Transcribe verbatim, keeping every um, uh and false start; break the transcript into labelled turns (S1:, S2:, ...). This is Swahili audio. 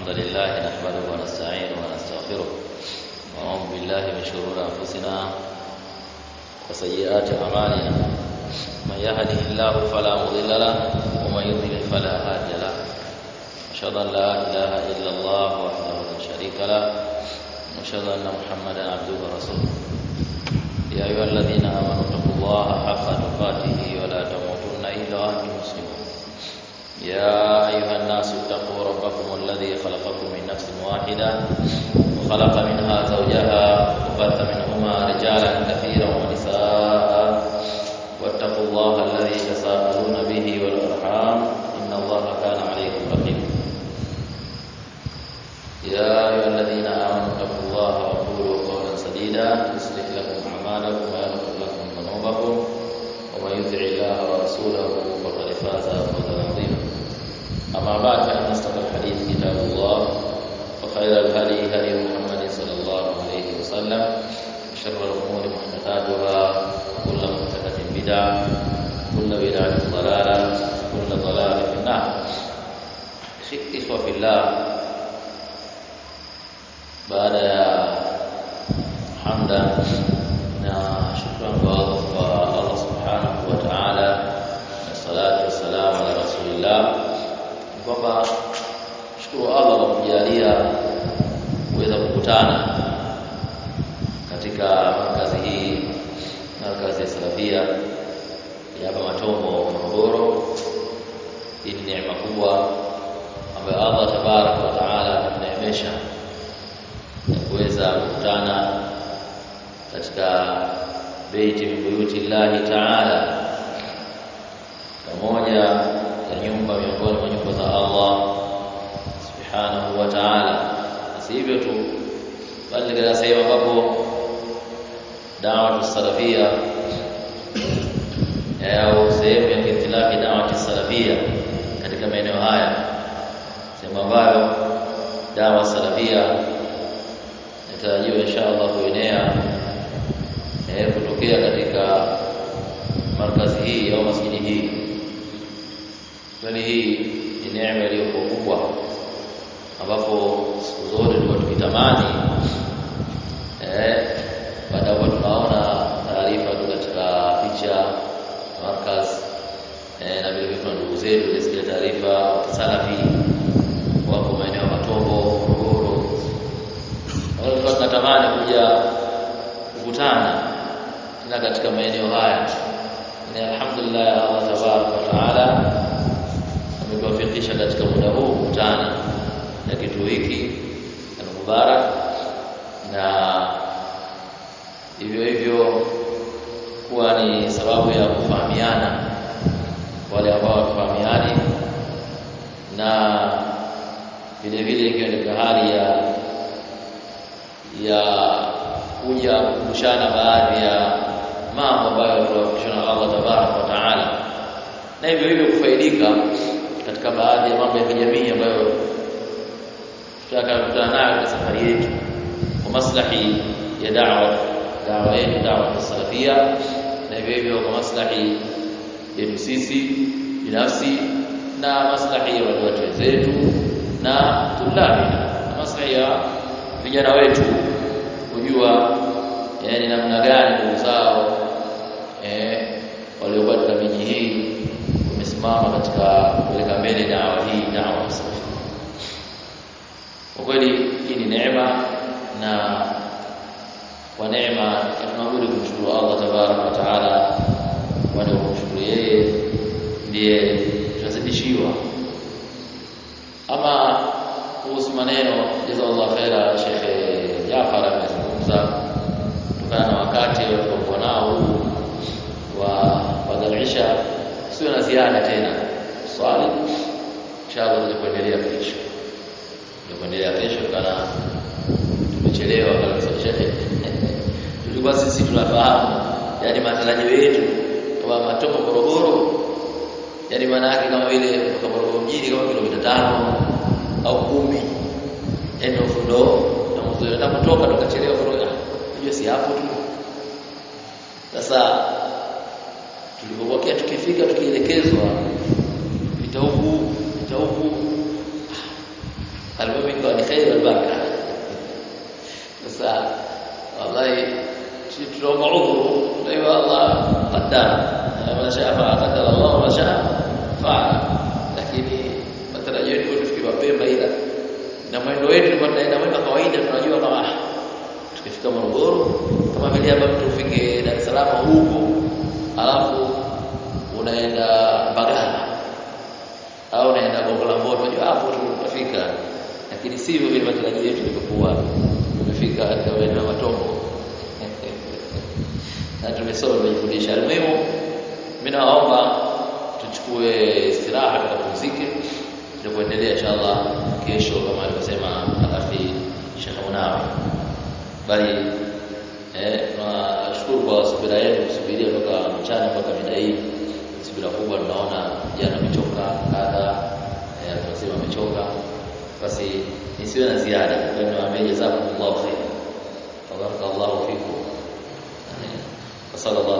S1: لله نحمده ونستعينه ونستغفره ونعوذ بالله من شرور أنفسنا وسيئات أعمالنا من يهده الله فلا مضل له ومن يضلل فلا هادي له أشهد أن لا إله إلا الله وحده لا شريك له وأشهد أن محمدا عبده ورسوله يا أيها الذين آمنوا اتقوا الله حق تقاته ولا تموتن إلا وأنتم مسلمون يا أيها الناس اتقوا ربكم الذي خلقكم من نفس واحدة وخلق منها زوجها وبث منهما رجالا كثيرا ونساء واتقوا الله الذي تساءلون به والأرحام إن الله كان عليكم رقيبا يا أيها الذين آمنوا اتقوا الله وقولوا قولا سديدا يصلح لكم أعمالكم ويغفر لكم ذنوبكم ومن يطع الله ورسوله فقد فاز فوزا عظيما أما بعد فإن أصدق الحديث كتاب الله وخير الهدي هدي محمد صلى الله عليه وسلم وشر الأمور محدثاتها وكل محدثة بدعة وكل بدعة ضلالة وكل ضلالة في النار. إخوة في الله, baada ya hamda na shukrani kwa Allah subhanahu wa ta'ala na salatu wassalamu ala rasulillah, kwamba shukuru Allah kwa kujalia kuweza kukutana katika markazi hii, markazi ya Salafia ya hapa Matombo, Morogoro. Hii ni neema kubwa ambayo Allah tabaraka wa taala ametuneemesha ya kuweza kukutana katika baiti min buyuti llahi taala, pamoja ya nyumba miongoni mwa nyumba za Allah subhanahu wa ta'ala. Si hivyo tu, bali katika sehemu ambapo da'watu salafia au sehemu ya kitilaki da'watu salafia katika maeneo haya, sehemu ambayo dawa salafia inatarajiwa inshallah kuenea eh kutokea katika markazi hii au masjidi hii. Kwani hii ni neema iliyokuwa kubwa, ambapo siku zote tulikuwa tukitamani eh baada ya tunaona taarifa tu katika picha markazi eh na vile vile ndugu zetu walisikia taarifa salafi wako maeneo ya Matombo, Morogoro. Wao tunatamani kuja kukutana tena katika maeneo haya. Na alhamdulillah Allah tabaraka wa taala ametuwafikisha katika muda huu kukutana na kitu hiki na mubarak, na hivyo hivyo kuwa ni sababu ya kufahamiana wale ambao wafahamiani, na vile vile ikiwa katika hali ya ya kuja kukumbusha baadhi ya mambo ambayo tunafundishwa na Allah tabaraka wa taala, na hivyo hivyo kufaidika katika baadhi ya mambo ya kijamii ambayo tutakutana nayo katika safari yetu kwa maslahi ya da'wa da'wa yetu, da'wa salafia, na hivyo hivyo kwa maslahi yetu sisi binafsi na maslahi ya watu wenzetu na tulabi na maslahi ya vijana wetu kujua yani namna gani ndugu zao eh waliokuwa katika miji hii wamesimama katika kuweka mbele dawa hii, dawa safi. Kwa kweli hii ni neema, na kwa neema tunabudi kumshukuru Allah tabaraka wa taala, kwani kumshukuru yeye ndiye tunazidishiwa. Ama kuhusu maneno jazakallahu khaira, Sheikh Jafar amezungumza kutokana na wakati waliokuwa nao wa baada isha, sio na ziada tena swali. Inshallah tutaendelea kesho, tutaendelea kesho kana tumechelewa kabisa. Sheikh, tulikuwa sisi tunafahamu yani matarajio yetu kwa Matombo Morogoro, yani maana yake kama vile kutoka Morogoro mjini kama kilomita tano au kumi endo fundo na mzoe na kutoka tukachelewa kutoka hiyo, si hapo tu. Sasa tulipokuwa tukifika tukielekezwa pita huku pita huku, alipokuwa khair wal baraka. Sasa wallahi tunaomba udhuru na Allah qaddara ma shaa qadara Allah ma shaa fa'ala, lakini matarajio yetu tufike mapema, ila na mwendo wetu tunaenda mwendo kawaida. Tunajua kama tukifika Morogoro kama vile hapa tufike Dar es Salaam huko, alafu unaenda Mbagala au unaenda Gongo la Mboto, unajua hapo tutafika, lakini sivyo vile matarajio yetu tulikuwa tumefika katika maeneo Matombo na tumesoma kujifundisha. Muhimu mimi naomba tuchukue istiraha, tukapumzike, tutaendelea inshallah kesho kama alivyosema akhi Sheikh Munawi. Bali eh tunashukuru kwa subira yenu kusubiria toka mchana mpaka mida hii, subira kubwa. Tunaona jana amechoka kadha, eh tunasema amechoka, basi nisiwe na ziada. Kwa hiyo niwaambie jazakumullahu khair, barakallahu fikum. Sallallahu